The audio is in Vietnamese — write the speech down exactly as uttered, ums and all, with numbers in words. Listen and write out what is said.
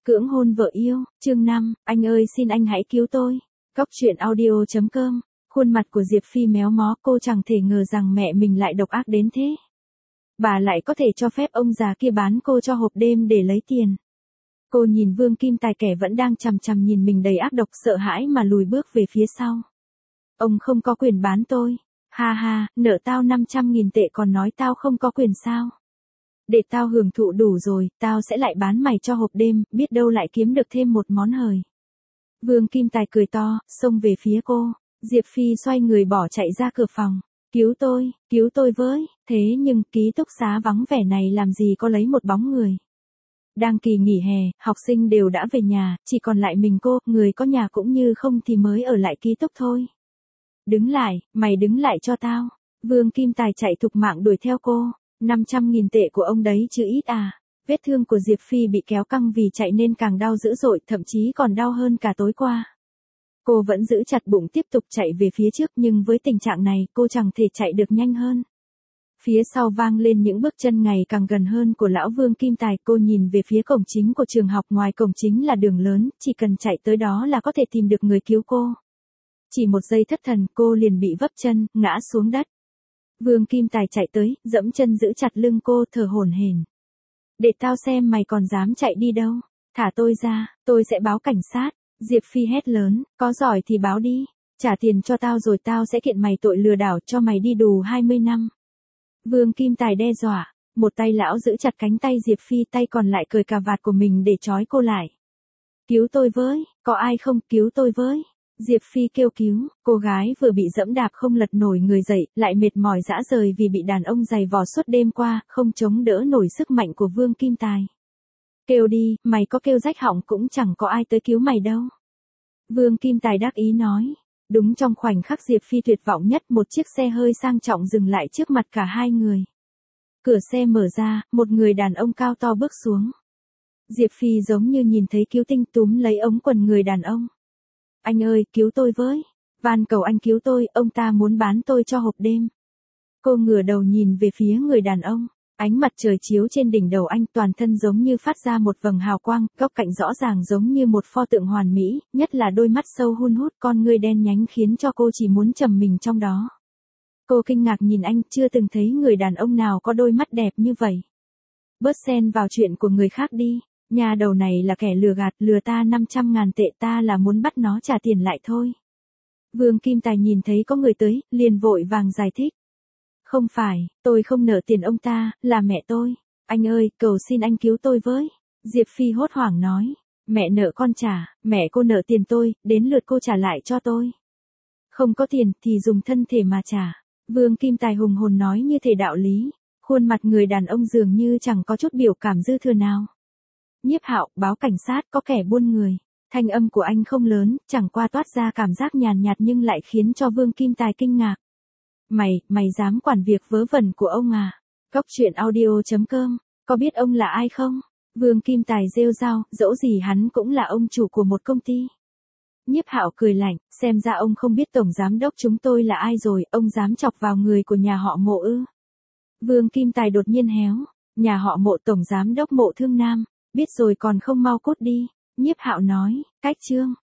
Cưỡng hôn vợ yêu, chương năm, anh ơi xin anh hãy cứu tôi. Góc truyện audio chấm com. Khuôn mặt của Diệp Phi méo mó, cô chẳng thể ngờ rằng mẹ mình lại độc ác đến thế. Bà lại có thể cho phép ông già kia bán cô cho hộp đêm để lấy tiền. Cô nhìn Vương Kim Tài kẻ vẫn đang chằm chằm nhìn mình đầy ác độc, sợ hãi mà lùi bước về phía sau. Ông không có quyền bán tôi. Ha ha, nợ tao năm trăm nghìn tệ còn nói tao không có quyền sao? Để tao hưởng thụ đủ rồi, tao sẽ lại bán mày cho hộp đêm, biết đâu lại kiếm được thêm một món hời. Vương Kim Tài cười to, xông về phía cô. Diệp Phi xoay người bỏ chạy ra cửa phòng. Cứu tôi, cứu tôi với. Thế nhưng ký túc xá vắng vẻ này làm gì có lấy một bóng người. Đang kỳ nghỉ hè, học sinh đều đã về nhà, chỉ còn lại mình cô, người có nhà cũng như không thì mới ở lại ký túc thôi. Đứng lại, mày đứng lại cho tao. Vương Kim Tài chạy thục mạng đuổi theo cô. năm trăm nghìn tệ của ông đấy chứ ít à. Vết thương của Diệp Phi bị kéo căng vì chạy nên càng đau dữ dội, thậm chí còn đau hơn cả tối qua. Cô vẫn giữ chặt bụng tiếp tục chạy về phía trước, nhưng với tình trạng này cô chẳng thể chạy được nhanh hơn. Phía sau vang lên những bước chân ngày càng gần hơn của lão Vương Kim Tài. Cô nhìn về phía cổng chính của trường học, ngoài cổng chính là đường lớn, chỉ cần chạy tới đó là có thể tìm được người cứu cô. Chỉ một giây thất thần cô liền bị vấp chân, ngã xuống đất. Vương Kim Tài chạy tới, dẫm chân giữ chặt lưng cô, thở hổn hển. Để tao xem mày còn dám chạy đi đâu. Thả tôi ra, tôi sẽ báo cảnh sát. Diệp Phi hét lớn, có giỏi thì báo đi. Trả tiền cho tao rồi tao sẽ kiện mày tội lừa đảo, cho mày đi tù hai mươi năm. Vương Kim Tài đe dọa, một tay lão giữ chặt cánh tay Diệp Phi, tay còn lại cởi cà vạt của mình để trói cô lại. Cứu tôi với, có ai không, cứu tôi với. Diệp Phi kêu cứu, cô gái vừa bị dẫm đạp không lật nổi người dậy, lại mệt mỏi rã rời vì bị đàn ông giày vò suốt đêm qua, không chống đỡ nổi sức mạnh của Vương Kim Tài. Kêu đi, mày có kêu rách họng cũng chẳng có ai tới cứu mày đâu. Vương Kim Tài đắc ý nói. Đúng trong khoảnh khắc Diệp Phi tuyệt vọng nhất, một chiếc xe hơi sang trọng dừng lại trước mặt cả hai người. Cửa xe mở ra, một người đàn ông cao to bước xuống. Diệp Phi giống như nhìn thấy cứu tinh, túm lấy ống quần người đàn ông. Anh ơi, cứu tôi với. Van cầu anh cứu tôi, ông ta muốn bán tôi cho hộp đêm. Cô ngửa đầu nhìn về phía người đàn ông. Ánh mặt trời chiếu trên đỉnh đầu anh, toàn thân giống như phát ra một vầng hào quang, góc cạnh rõ ràng giống như một pho tượng hoàn mỹ, nhất là đôi mắt sâu hun hút, con ngươi đen nhánh khiến cho cô chỉ muốn trầm mình trong đó. Cô kinh ngạc nhìn anh, chưa từng thấy người đàn ông nào có đôi mắt đẹp như vậy. Bớt xen vào chuyện của người khác đi. Nhà đầu này là kẻ lừa gạt, lừa ta năm trăm ngàn tệ, ta là muốn bắt nó trả tiền lại thôi. Vương Kim Tài nhìn thấy có người tới, liền vội vàng giải thích. Không phải, tôi không nợ tiền ông ta, là mẹ tôi. Anh ơi, cầu xin anh cứu tôi với. Diệp Phi hốt hoảng nói. Mẹ nợ con trả, mẹ cô nợ tiền tôi, đến lượt cô trả lại cho tôi. Không có tiền thì dùng thân thể mà trả. Vương Kim Tài hùng hồn nói như thể đạo lý. Khuôn mặt người đàn ông dường như chẳng có chút biểu cảm dư thừa nào. Nhiếp Hạo, báo cảnh sát, có kẻ buôn người. Thanh âm của anh không lớn, chẳng qua toát ra cảm giác nhàn nhạt nhưng lại khiến cho Vương Kim Tài kinh ngạc. Mày, mày dám quản việc vớ vẩn của ông à? Góc truyện audio chấm com, có biết ông là ai không? Vương Kim Tài rêu rao, dẫu gì hắn cũng là ông chủ của một công ty. Nhiếp Hạo cười lạnh, xem ra ông không biết tổng giám đốc chúng tôi là ai rồi, ông dám chọc vào người của nhà họ Mộ ư? Vương Kim Tài đột nhiên héo, nhà họ Mộ, tổng giám đốc Mộ Thương Nam, biết rồi còn không mau cút đi. Nhiếp Hạo nói, cách chương.